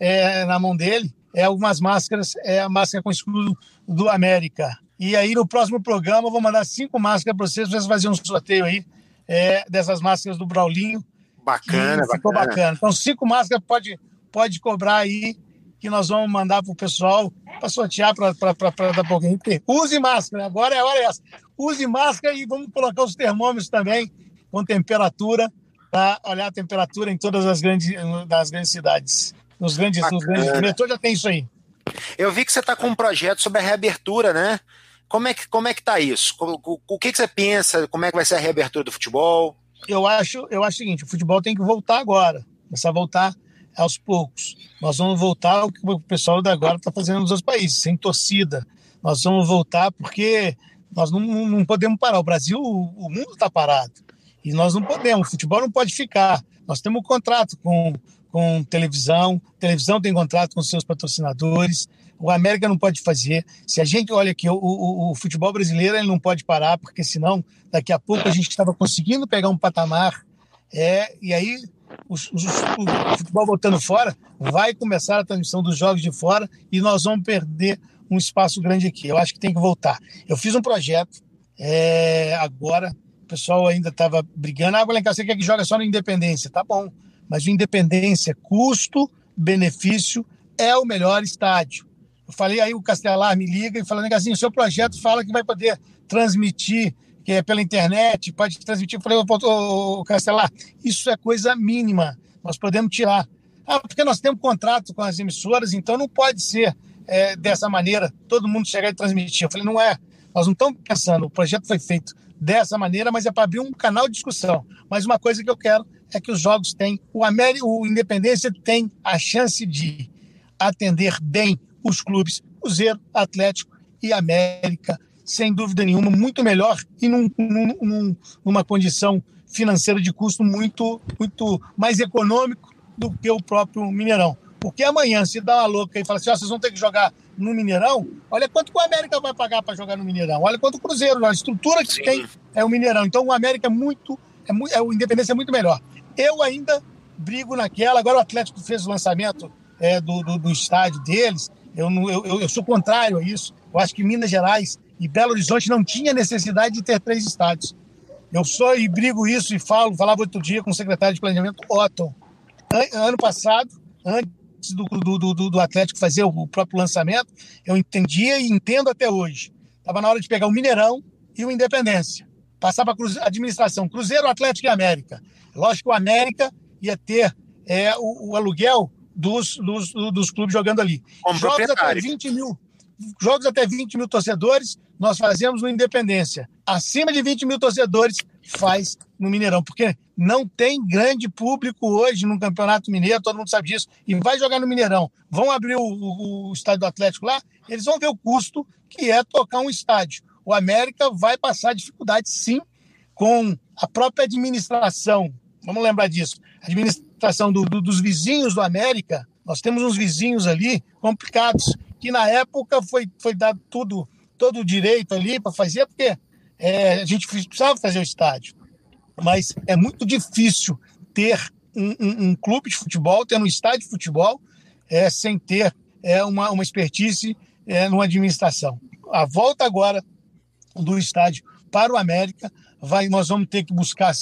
na mão dele algumas máscaras, a máscara com escudo do América. E aí, no próximo programa, eu vou mandar 5 máscaras para vocês fazer um sorteio aí dessas máscaras do Braulinho. Bacana, ficou bacana. Então, 5 máscaras pode cobrar aí, que nós vamos mandar para o pessoal para sortear para dar para alguém ter. Use máscara, agora é a hora essa. Use máscara e vamos colocar os termômetros também com temperatura, para olhar a temperatura em todas das grandes cidades. Nos grandes metrô já tem isso aí. Eu vi que você está com um projeto sobre a reabertura, né? Como é que tá isso? O que você pensa? Como é que vai ser a reabertura do futebol? Eu acho o seguinte, o futebol tem que voltar agora. Começar a voltar aos poucos. Nós vamos voltar ao que o pessoal da agora está fazendo nos outros países, sem torcida. Nós vamos voltar porque nós não podemos parar. O Brasil, o mundo está parado. E nós não podemos. O futebol não pode ficar. Nós temos um contrato com televisão tem contrato com seus patrocinadores, o América não pode fazer. Se a gente olha aqui, o futebol brasileiro ele não pode parar, porque senão daqui a pouco a gente estava conseguindo pegar um patamar, e aí o futebol voltando fora, vai começar a transmissão dos jogos de fora e nós vamos perder um espaço grande aqui. Eu acho que tem que voltar. Eu fiz um projeto agora, o pessoal ainda estava brigando, você quer que joga só na Independência? Tá bom. Mas o Independência, custo-benefício, é o melhor estádio. Eu falei, aí o Castelar me liga e fala, Negazinho, o seu projeto fala que vai poder transmitir pela internet, pode transmitir. Eu falei, ô Castelar, isso é coisa mínima, nós podemos tirar. Porque nós temos contrato com as emissoras, então não pode ser dessa maneira, todo mundo chegar e transmitir. Eu falei, não é, nós não estamos pensando, o projeto foi feito dessa maneira, mas é para abrir um canal de discussão. Mas uma coisa que eu quero é que os jogos têm, o Independência tem a chance de atender bem os clubes, Cruzeiro, Atlético e América, sem dúvida nenhuma, muito melhor e numa condição financeira de custo muito, muito mais econômico do que o próprio Mineirão. Porque amanhã, se dá uma louca e fala assim, vocês vão ter que jogar no Mineirão, olha quanto o América vai pagar para jogar no Mineirão, olha quanto o Cruzeiro, a estrutura que tem é o Mineirão. Então o América o Independência é muito melhor. Eu ainda brigo naquela, agora o Atlético fez o lançamento do estádio deles, eu sou contrário a isso. Eu acho que Minas Gerais e Belo Horizonte não tinha necessidade de ter 3 estádios. Eu sou e brigo isso e falava outro dia com o secretário de planejamento Otton. Ano passado, antes do Atlético fazer o próprio lançamento, eu entendia e entendo até hoje. Estava na hora de pegar o Mineirão e o Independência. Passar para a administração, Cruzeiro, Atlético e América. Lógico que o América ia ter o aluguel dos clubes jogando ali. Jogos até 20 mil torcedores, nós fazemos no Independência. Acima de 20 mil torcedores, faz no Mineirão. Porque não tem grande público hoje no Campeonato Mineiro, todo mundo sabe disso, e vai jogar no Mineirão. Vão abrir o estádio do Atlético lá, eles vão ver o custo que é tocar um estádio. O América vai passar dificuldade, sim, com a própria administração. Vamos lembrar disso. A administração dos vizinhos do América, nós temos uns vizinhos ali complicados, que na época foi dado todo o direito ali para fazer, porque a gente precisava fazer o estádio. Mas é muito difícil ter um clube de futebol, ter um estádio de futebol, sem ter uma expertise numa administração. A volta agora do estádio para o América, nós vamos ter que buscar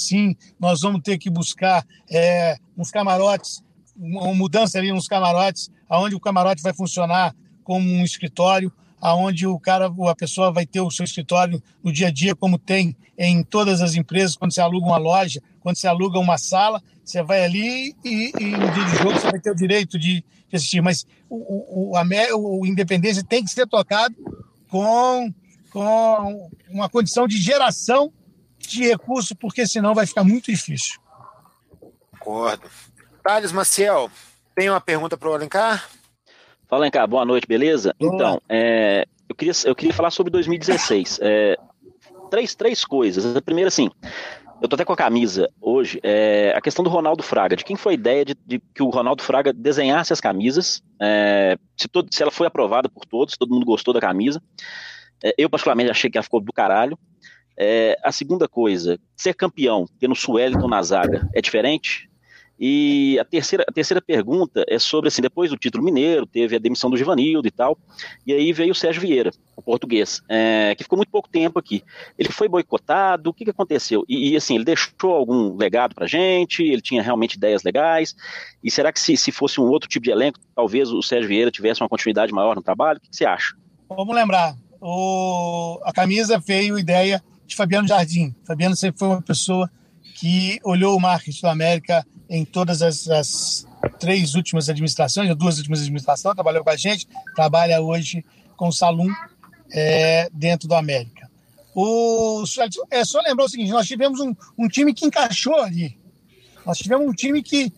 uns camarotes, uma mudança ali nos camarotes, onde o camarote vai funcionar como um escritório, onde a pessoa vai ter o seu escritório no dia a dia, como tem em todas as empresas, quando você aluga uma loja, quando você aluga uma sala, você vai ali e no dia de jogo você vai ter o direito de assistir. Mas o Independência tem que ser tocado com uma condição de geração de recursos, porque senão vai ficar muito difícil. Concordo. Thales Maciel, tem uma pergunta para o Alencar? Fala, Alencar, boa noite, beleza? Boa. Então, eu queria falar sobre 2016. Três coisas. A primeira, assim, eu tô até com a camisa hoje, a questão do Ronaldo Fraga. De quem foi a ideia de que o Ronaldo Fraga desenhasse as camisas, se ela foi aprovada por todos, todo mundo gostou da camisa. Eu, particularmente, achei que ela ficou do caralho. A segunda coisa, ser campeão, tendo o Suelton na zaga, é diferente? E a terceira pergunta é sobre, assim, depois do título mineiro, teve a demissão do Givanildo e tal, e aí veio o Sérgio Vieira, o português, que ficou muito pouco tempo aqui. Ele foi boicotado, o que aconteceu? E assim, ele deixou algum legado pra gente, ele tinha realmente ideias legais, e será que se fosse um outro tipo de elenco, talvez o Sérgio Vieira tivesse uma continuidade maior no trabalho? O que você acha? Vamos lembrar, a camisa veio ideia de Fabiano Jardim. Fabiano sempre foi uma pessoa que olhou o marketing do América em todas as 3 últimas administrações, ou 2 últimas administrações, trabalhou com a gente, trabalha hoje com o Salum dentro do América. É só lembrar o seguinte, nós tivemos um time que encaixou ali. Nós tivemos um time que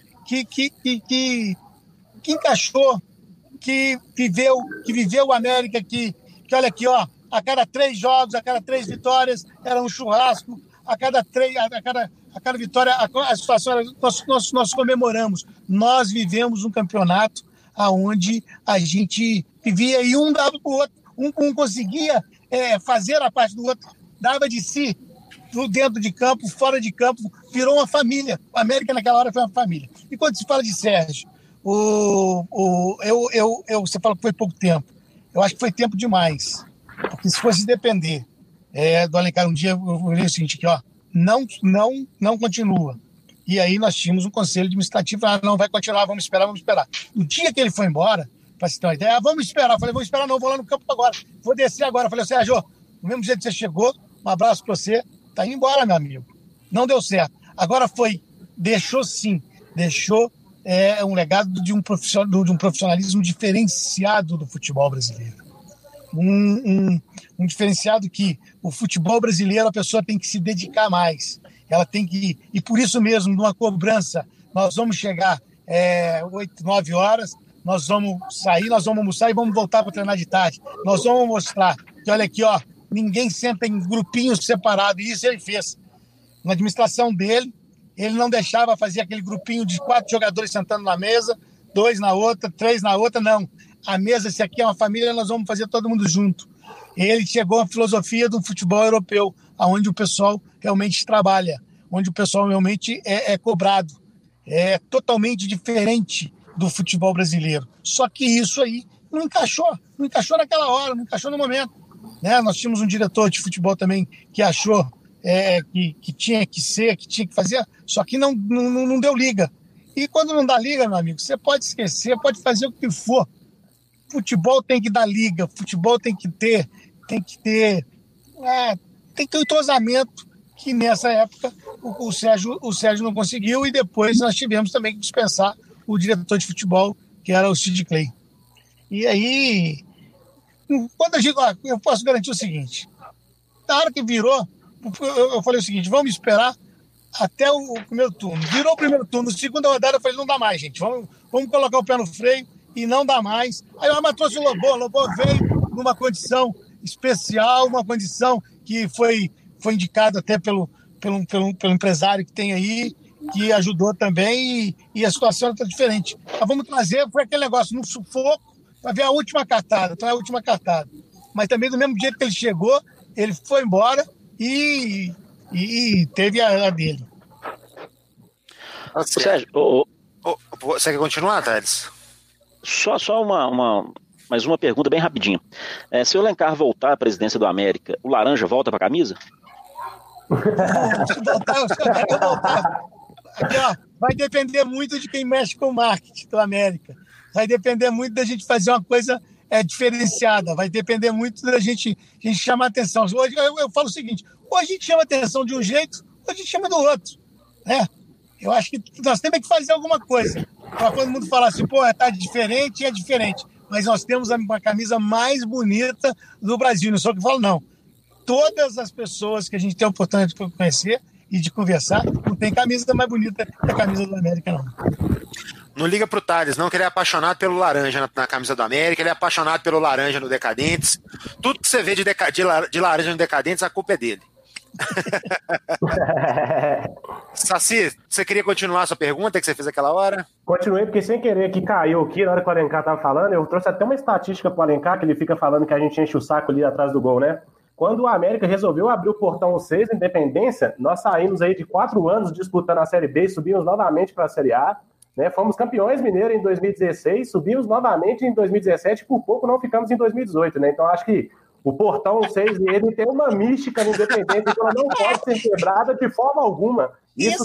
encaixou, que viveu o América, que olha aqui, ó, a cada 3 jogos, a cada 3 vitórias, era um churrasco, a cada vitória, a situação era, nós comemoramos. Nós vivemos um campeonato onde a gente vivia e um dava para o outro, um conseguia fazer a parte do outro, dava de si, dentro de campo, fora de campo, virou uma família. O América naquela hora foi uma família. E quando se fala de Sérgio, você fala que foi pouco tempo. Eu acho que foi tempo demais. Porque se fosse depender do Alencar um dia, eu falei o seguinte aqui, ó, não continua. E aí nós tínhamos um conselho administrativo, não vai continuar, vamos esperar. No dia que ele foi embora, para se ter uma ideia, vamos esperar. Eu falei, vamos esperar não, vou lá no campo agora, vou descer agora. Eu falei, Sérgio, do mesmo jeito que você chegou, um abraço para você, tá indo embora, meu amigo. Não deu certo. Agora deixou um legado de um profissionalismo diferenciado do futebol brasileiro. Um diferenciado que o futebol brasileiro, a pessoa tem que se dedicar mais. Ela tem que, e por isso mesmo, numa cobrança, nós vamos chegar 8, 9 horas, nós vamos sair, nós vamos almoçar e vamos voltar para treinar de tarde. Nós vamos mostrar que, olha aqui, ó, ninguém senta em grupinhos separados, e isso ele fez. Na administração dele, ele não deixava fazer aquele grupinho de 4 jogadores sentando na mesa, 2 na outra, 3 na outra, não. A mesa, se aqui é uma família, nós vamos fazer todo mundo junto. Ele chegou à filosofia do futebol europeu, onde o pessoal realmente trabalha, onde o pessoal realmente é cobrado. É totalmente diferente do futebol brasileiro. Só que isso aí não encaixou naquela hora, não encaixou no momento. Né? Nós tínhamos um diretor de futebol também que achou que tinha que ser, que tinha que fazer, só que não deu liga. E quando não dá liga, meu amigo, você pode esquecer, pode fazer o que for. Futebol tem que dar liga, futebol tem que ter entrosamento, que nessa época o Sérgio não conseguiu, e depois nós tivemos também que dispensar o diretor de futebol, que era o Sid Clay. E aí, quando eu digo, eu posso garantir o seguinte, na hora que virou, eu falei o seguinte, vamos esperar até o primeiro turno. Virou o primeiro turno, segunda rodada eu falei, não dá mais, gente, vamos colocar o pé no freio, e não dá mais. Aí o Ama trouxe o Lobão veio numa condição especial, uma condição que foi indicada até pelo empresário que tem aí, que ajudou também, e a situação está diferente. Mas vamos trazer, foi aquele negócio, no sufoco, para ver a última cartada. Então é a última cartada. Mas também do mesmo jeito que ele chegou, ele foi embora e teve a dele. Sérgio, você quer continuar, Thales? Só mais uma pergunta bem rapidinho. Se o Alencar voltar à presidência do América, o Laranja volta para a camisa? Voltar. Aqui, ó, vai depender muito de quem mexe com o marketing do América. Vai depender muito da gente fazer uma coisa diferenciada, vai depender muito da gente chamar atenção. Hoje eu falo o seguinte, ou a gente chama atenção de um jeito, ou a gente chama do outro, né? Eu acho que nós temos que fazer alguma coisa. Para todo mundo falar assim, tá diferente, é diferente. Mas nós temos a camisa mais bonita do Brasil. Não sou eu que falo, não. Todas as pessoas que a gente tem a oportunidade de conhecer e de conversar, não tem camisa mais bonita que a camisa do América, não. Não liga pro Thales, não, que ele é apaixonado pelo laranja na camisa do América, ele é apaixonado pelo laranja no Decadentes. Tudo que você vê de laranja no Decadentes, a culpa é dele. Saci, você queria continuar a sua pergunta que você fez aquela hora? Continuei, porque sem querer que caiu aqui na hora que o Alencar tava falando, eu trouxe até uma estatística pro Alencar, que ele fica falando que a gente enche o saco ali atrás do gol, né? Quando o América resolveu abrir o portão 6 Independência, nós saímos aí de 4 anos disputando a Série B e subimos novamente para a Série A, né? Fomos campeões mineiros em 2016, subimos novamente em 2017 e por pouco não ficamos em 2018, né? Então acho que o portão 6 ele tem uma mística no Independente, então ela não pode ser quebrada de forma alguma. Isso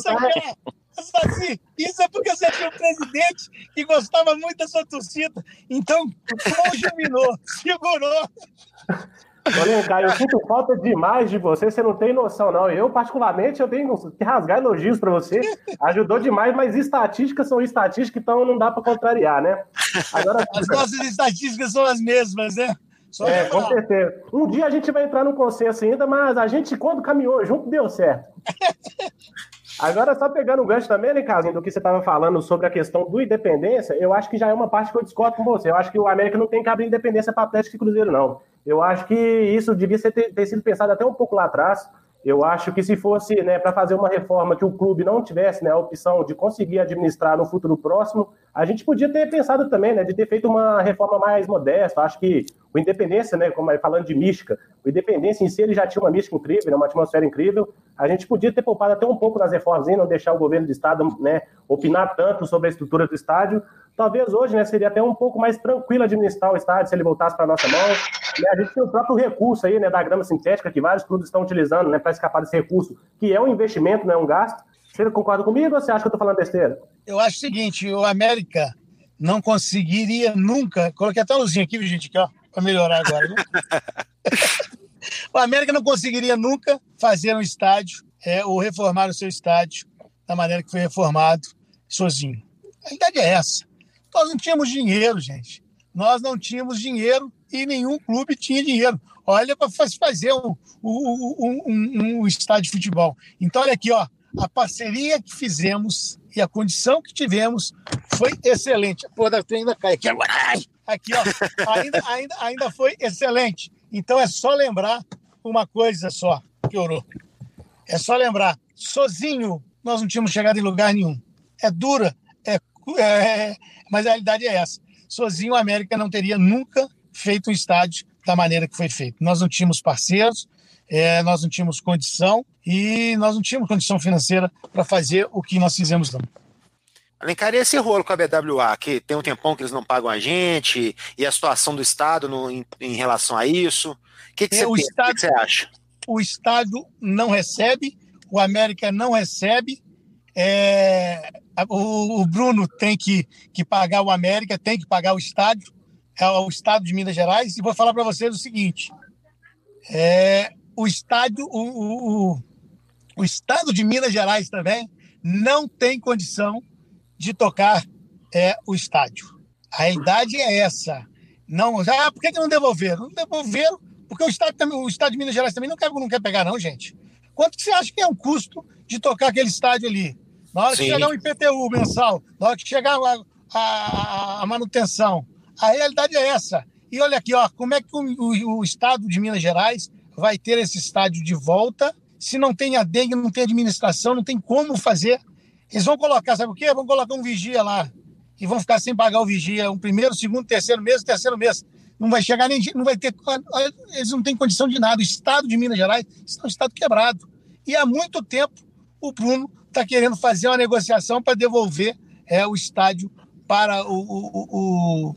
é porque você tinha um presidente que gostava muito da sua torcida. Então, conjuminou, segurou. Alencar, eu sinto falta demais de você não tem noção, não. Eu, particularmente, eu tenho que rasgar elogios para você. Ajudou demais, mas estatísticas são estatísticas, então não dá para contrariar, né? Agora, as nossas estatísticas são as mesmas, né? Com certeza. Um dia a gente vai entrar no consenso ainda, mas a gente, quando caminhou junto, deu certo. Agora, só pegando o gancho também, né, Casinho, do que você estava falando sobre a questão do Independência, eu acho que já é uma parte que eu discordo com você. Eu acho que o América não tem que abrir Independência para Atlético e Cruzeiro, não. Eu acho que isso devia ter sido pensado até um pouco lá atrás. Eu acho que se fosse, né, para fazer uma reforma que o clube não tivesse, né, a opção de conseguir administrar no futuro próximo, a gente podia ter pensado também, né, de ter feito uma reforma mais modesta. Eu acho que o Independência, né, como falando de mística, o Independência em si ele já tinha uma mística incrível, né, uma atmosfera incrível. A gente podia ter poupado até um pouco nas reformas, não deixar o governo do estado, né, opinar tanto sobre a estrutura do estádio. Talvez hoje, né, seria até um pouco mais tranquilo administrar o estádio se ele voltasse para a nossa mão. A gente tem o próprio recurso aí, né, da grama sintética que vários clubes estão utilizando, né, para escapar desse recurso, que é um investimento, não é um gasto. Você concorda comigo ou você acha que eu estou falando besteira? Eu acho o seguinte, o América não conseguiria nunca... Coloquei até a luzinha aqui, gente, aqui, ó, para melhorar agora. Né? O América não conseguiria nunca fazer um estádio ou reformar o seu estádio da maneira que foi reformado sozinho. A verdade é essa. Nós não tínhamos dinheiro, gente. Nós não tínhamos dinheiro e nenhum clube tinha dinheiro. Olha para fazer um estádio de futebol. Então, olha aqui, ó, a parceria que fizemos e a condição que tivemos foi excelente. A porra da trem ainda cai aqui agora. Aqui, ó, ainda foi excelente. Então, é só lembrar uma coisa só, piorou. É só lembrar, sozinho nós não tínhamos chegado em lugar nenhum. É dura, mas a realidade é essa. Sozinho, a América não teria nunca feito um estádio da maneira que foi feito. Nós não tínhamos parceiros, nós não tínhamos condição e nós não tínhamos condição financeira para fazer o que nós fizemos, não. Alencar, e esse rolo com a BWA, que tem um tempão que eles não pagam a gente, e a situação do Estado em relação a isso, o que você acha? O Estado não recebe, o América não recebe, o Bruno tem que pagar o América, tem que pagar o estádio, é o Estado de Minas Gerais, e vou falar para vocês o seguinte, o Estado de Minas Gerais também não tem condição de tocar o estádio. A realidade é essa. Não, por que não devolveram? Não devolveram porque o Estado de Minas Gerais também não quer pegar, não, gente. Quanto que você acha que é o custo de tocar aquele estádio ali? Na hora que chegar o IPTU mensal, na hora que chegar a manutenção, a realidade é essa. E olha aqui, ó, como é que o Estado de Minas Gerais vai ter esse estádio de volta se não tem ADEG, não tem administração, não tem como fazer. Eles vão colocar, sabe o quê? Vão colocar um vigia lá e vão ficar sem pagar o vigia, um primeiro, segundo, terceiro mês. Não vai chegar nem... Não vai ter... Eles não têm condição de nada. O Estado de Minas Gerais está um Estado quebrado. E há muito tempo o Bruno está querendo fazer uma negociação para devolver o estádio para o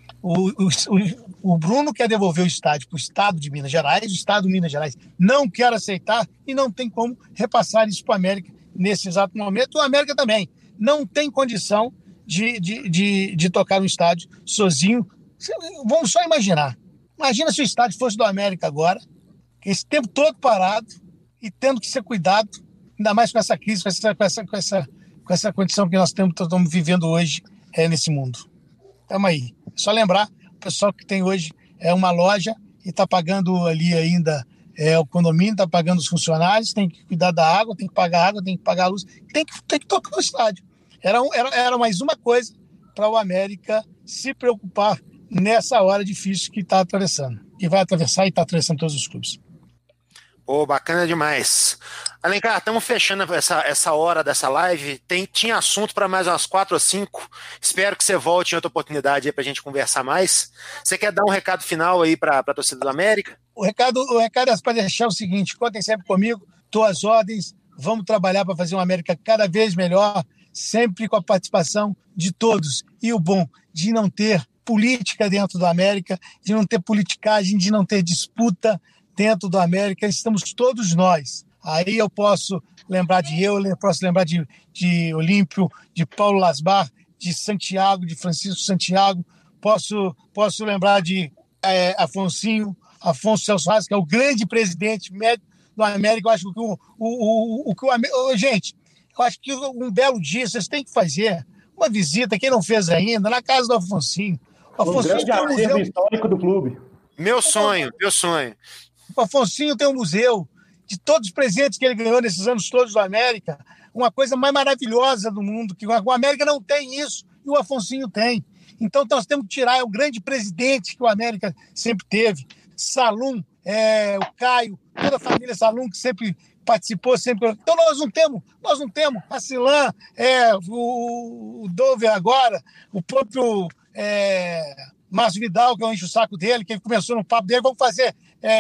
Bruno quer devolver o estádio para o Estado de Minas Gerais, o Estado de Minas Gerais não quer aceitar e não tem como repassar isso para a América nesse exato momento. O América também não tem condição de tocar um estádio sozinho, Vamos só imaginar. Imagina se o estádio fosse do América agora, esse tempo todo parado e tendo que ser cuidado, ainda mais com essa crise, com essa condição que nós estamos vivendo hoje nesse mundo. Estamos aí. É só lembrar, o pessoal que tem hoje uma loja e está pagando ali ainda o condomínio, está pagando os funcionários, tem que cuidar da água, tem que pagar água, tem que pagar a luz, tem que tocar o estádio. Era mais uma coisa para o América se preocupar nessa hora difícil que está atravessando, que vai atravessar e está atravessando todos os clubes. Pô, bacana demais. Alencar, estamos fechando essa hora dessa live. Tinha assunto para mais umas 4 ou 5. Espero que você volte em outra oportunidade aí para a gente conversar mais. Você quer dar um recado final aí para a torcida do América? O recado é para deixar o seguinte: contem sempre comigo, estou às ordens, vamos trabalhar para fazer uma América cada vez melhor, sempre com a participação de todos. E o bom de não ter política dentro do América, de não ter politicagem, de não ter disputa dentro do América, estamos todos nós. Aí eu posso lembrar de Euler, posso lembrar de Olímpio, de Paulo Lasbar, de Santiago, de Francisco Santiago, posso lembrar de Afonso Celso Vaz, que é o grande presidente médico do América. Eu acho que gente, eu acho que um belo dia vocês têm que fazer uma visita, quem não fez ainda, na casa do Afonsinho. O grande acervo histórico do clube. Meu sonho. O Afonsinho tem um museu de todos os presentes que ele ganhou nesses anos todos do América, uma coisa mais maravilhosa do mundo, que o América não tem isso, e o Afonsinho tem. Então nós temos que tirar, é o grande presidente que o América sempre teve. Salum, o Caio, toda a família Salum, que sempre participou, sempre. Então nós não temos a Silan, o Dover agora, o próprio Márcio Vidal, que eu encho o saco dele, que ele começou no papo dele, vamos fazer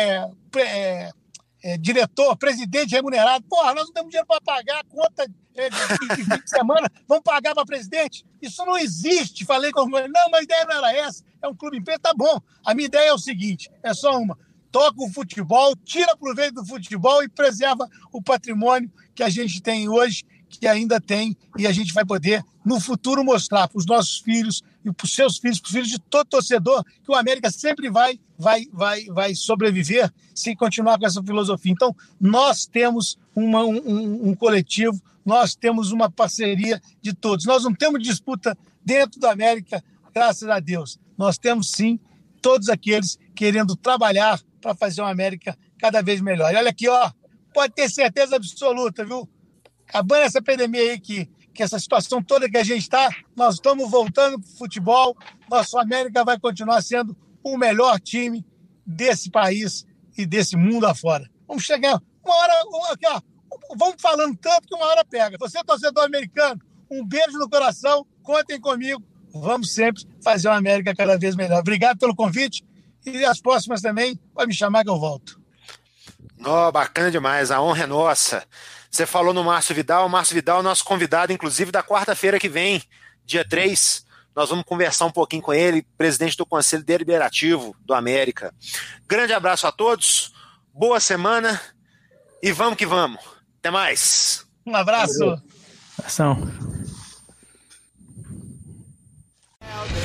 diretor, presidente remunerado. Porra, nós não temos dinheiro para pagar a conta de fim de semana, vamos pagar para presidente? Isso não existe. Falei com ele, não, mas a ideia não era essa, é um clube empresa, tá bom. A minha ideia é o seguinte, é só uma: toca o futebol, tira proveito do futebol e preserva o patrimônio que a gente tem hoje, que ainda tem, e a gente vai poder, no futuro, mostrar para os nossos filhos e para os seus filhos, para os filhos de todo torcedor, que o América sempre vai sobreviver se continuar com essa filosofia. Então, nós temos um coletivo, nós temos uma parceria de todos. Nós não temos disputa dentro da América, graças a Deus. Nós temos, sim, todos aqueles querendo trabalhar para fazer uma América cada vez melhor. E olha aqui, pode ter certeza absoluta, viu? Acabando essa pandemia aí, que essa situação toda que a gente está, nós estamos voltando para o futebol, nosso América vai continuar sendo o melhor time desse país e desse mundo afora. Vamos chegar uma hora, aqui, vamos falando tanto que uma hora pega. Você, torcedor americano, um beijo no coração, contem comigo, vamos sempre fazer uma América cada vez melhor. Obrigado pelo convite e as próximas também, pode me chamar que eu volto. Bacana demais, a honra é nossa. Você falou no Márcio Vidal, é nosso convidado, inclusive, da quarta-feira que vem, dia 3. Nós vamos conversar um pouquinho com ele, presidente do Conselho Deliberativo do América. Grande abraço a todos, boa semana e vamos que vamos. Até mais. Um abraço. Ação.